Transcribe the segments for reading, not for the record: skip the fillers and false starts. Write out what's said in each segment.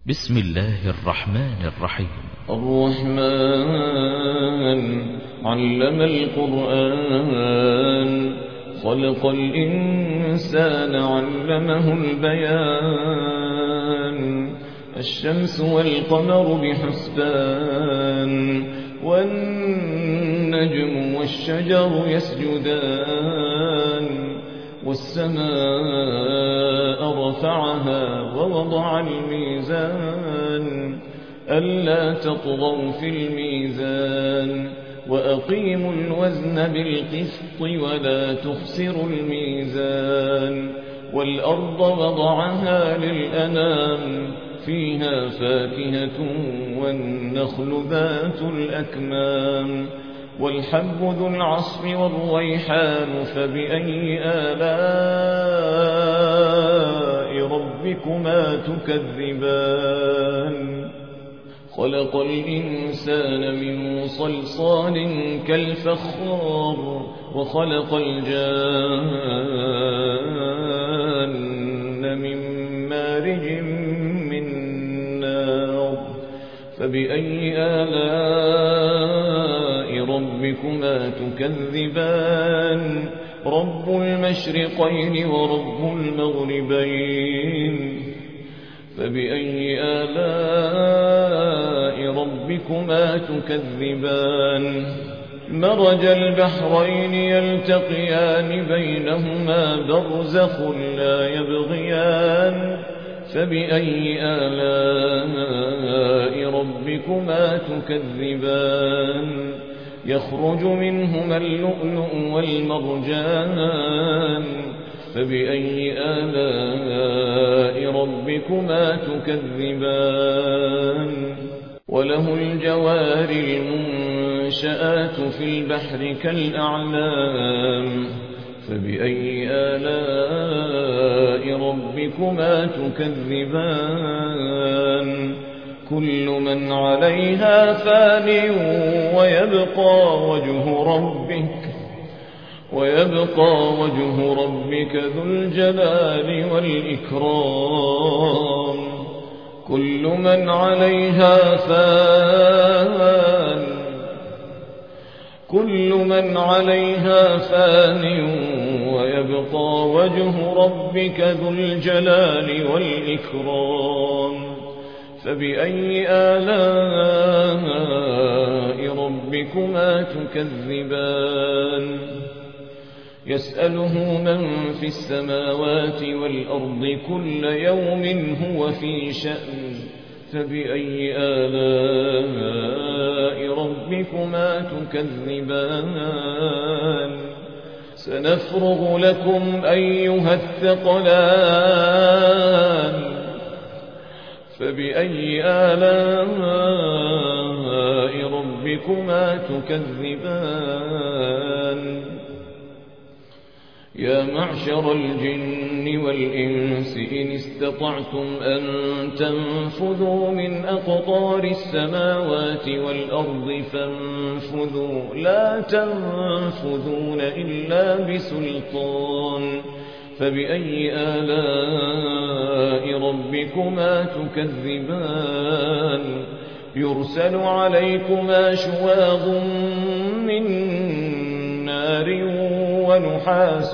بسم الله الرحمن الرحيم. الرحمن علم القرآن خلق الإنسان علمه البيان الشمس والقمر بحسبان والنجم والشجر يسجدان والسماء رفعها ووضع الميزان ألا تطغوا في الميزان وأقيموا الوزن بالقسط ولا تخسروا الميزان والأرض وضعها للأنام فيها فاكهة والنخل ذات الأكمام والحب ذو العصف والريحان فبأي آلاء ربكما تكذبان خلق الإنسان من صلصال كالفخار وخلق الجان من مارج من نار فبأي آلاء ربكما تكذبان رب المشرقين ورب المغربين فبأي آلاء ربكما تكذبان مرج البحرين يلتقيان بينهما برزخ لا يبغيان فبأي آلاء ربكما تكذبان يخرج منهما اللؤلؤ والمرجان فبأي آلاء ربكما تكذبان وله الجوار المنشآت في البحر كالأعلام فبأي آلاء ربكما تكذبان كل من عليها فان ويبقى وجه ربك ذو الجلال والإكرام كل من عليها فان ويبقى وجه ربك ذو الجلال والإكرام فبأي آلاء ربكما تكذبان يسأله من في السماوات والأرض كل يوم هو في شأن فبأي آلاء ربكما تكذبان سنفرغ لكم أيها الثقلان فبأي آلاء ربكما تكذبان يا معشر الجن والإنس إن استطعتم أن تنفذوا من أقطار السماوات والأرض فانفذوا لا تنفذون إلا بسلطان فبأي آلاء ربكما تكذبان يرسل عليكما شواظ من نار ونحاس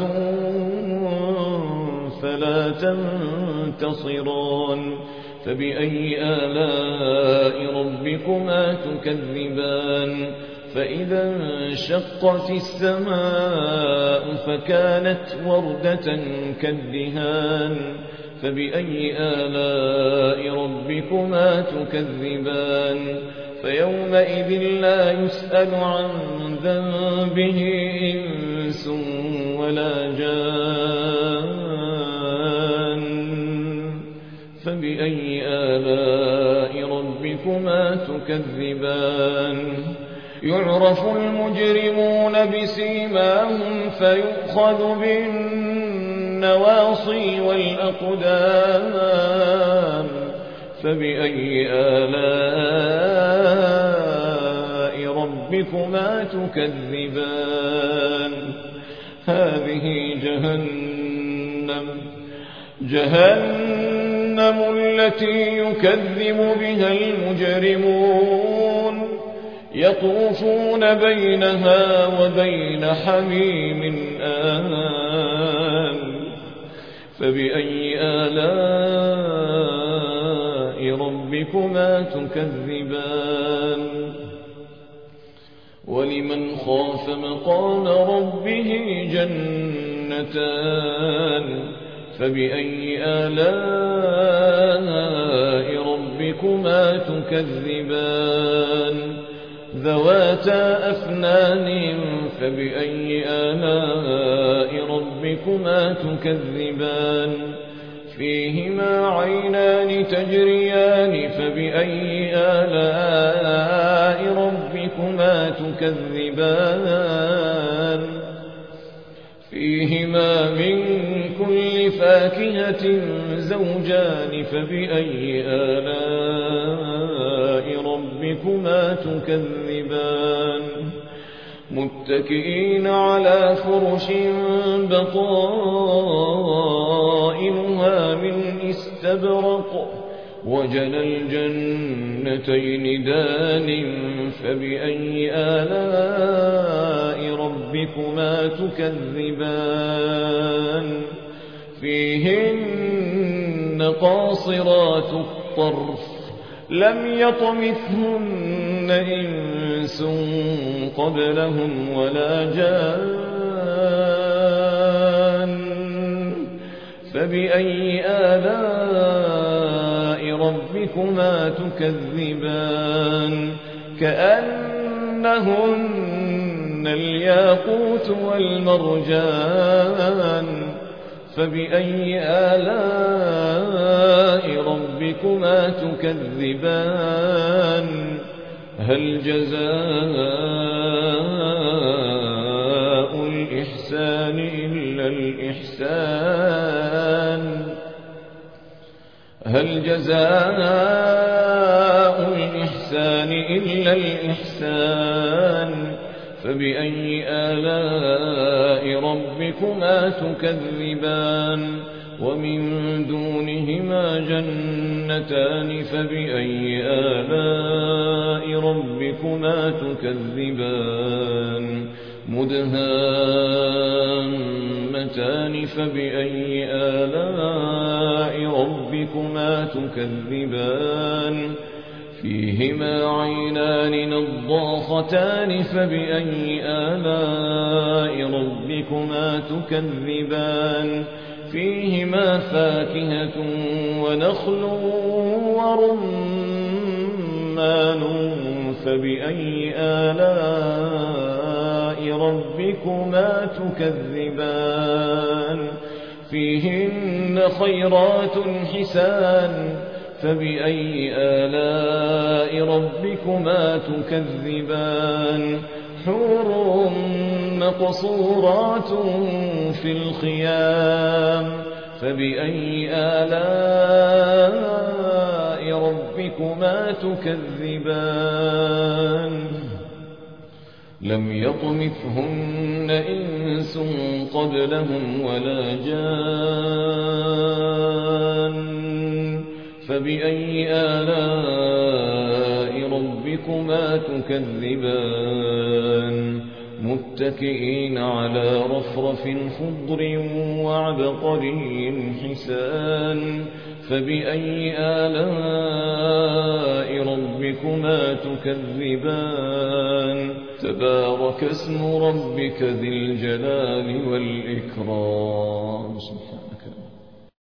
فلا تنتصران فبأي آلاء ربكما تكذبان فإذا انشقت السماء فكانت وردة كالدهان فبأي آلاء ربكما تكذبان فيومئذ لا يسأل عن ذنبه إنس ولا جان فبأي آلاء ربكما تكذبان يعرف المجرمون بسيماهم فيؤخذ بالنواصي والأقدام فبأي آلاء ربكما تكذبان هذه جهنم جهنم التي يكذب بها المجرمون يطوفون بينها وبين حميم آن فبأي آلاء ربكما تكذبان ولمن خاف مقام ربه جنتان فبأي آلاء ربكما تكذبان ذواتا أفنان فبأي آلاء ربكما تكذبان فيهما عينان تجريان فبأي آلاء ربكما تكذبان فيهما من كل فاكهة زوجان فبأي آلاء ربكما تكذبان متكئين على فرش بطائنها من استبرق وجنى الجنتين دان فبأي آلاء ربكما تكذبان فيهن قاصرات الطرف لم يطمثهن إنس قبلهم ولا جان فبأي آلاء ربكما تكذبان كأنهن الياقوت والمرجان فبأي آلاء ربكما تكذبان هل جزاء الإحسان إلا الإحسان هل جزاء الإحسان إلا الإحسان فبأي آلاء ربكما تكذبان ومن دونهما جنتان فبأي آلاء ربكما تكذبان مدهامتان فبأي آلاء ربكما تكذبان فيهما عينان نضاختان فبأي آلاء ربكما تكذبان فيهما فاكهة ونخل ورمان فبأي آلاء ربكما تكذبان فيهن خيرات حسان فبأي آلاء ربكما تكذبان حور مقصورات في الخيام فبأي آلاء ربكما تكذبان لم يطمثهن إنس قبلهم ولا جان فبأي آلاء ربكما تكذبان متكئين على رفرف خضر وعبقري حسان فبأي آلاء ربكما تكذبان تبارك اسم ربك ذي الجلال والإكرام سبحانك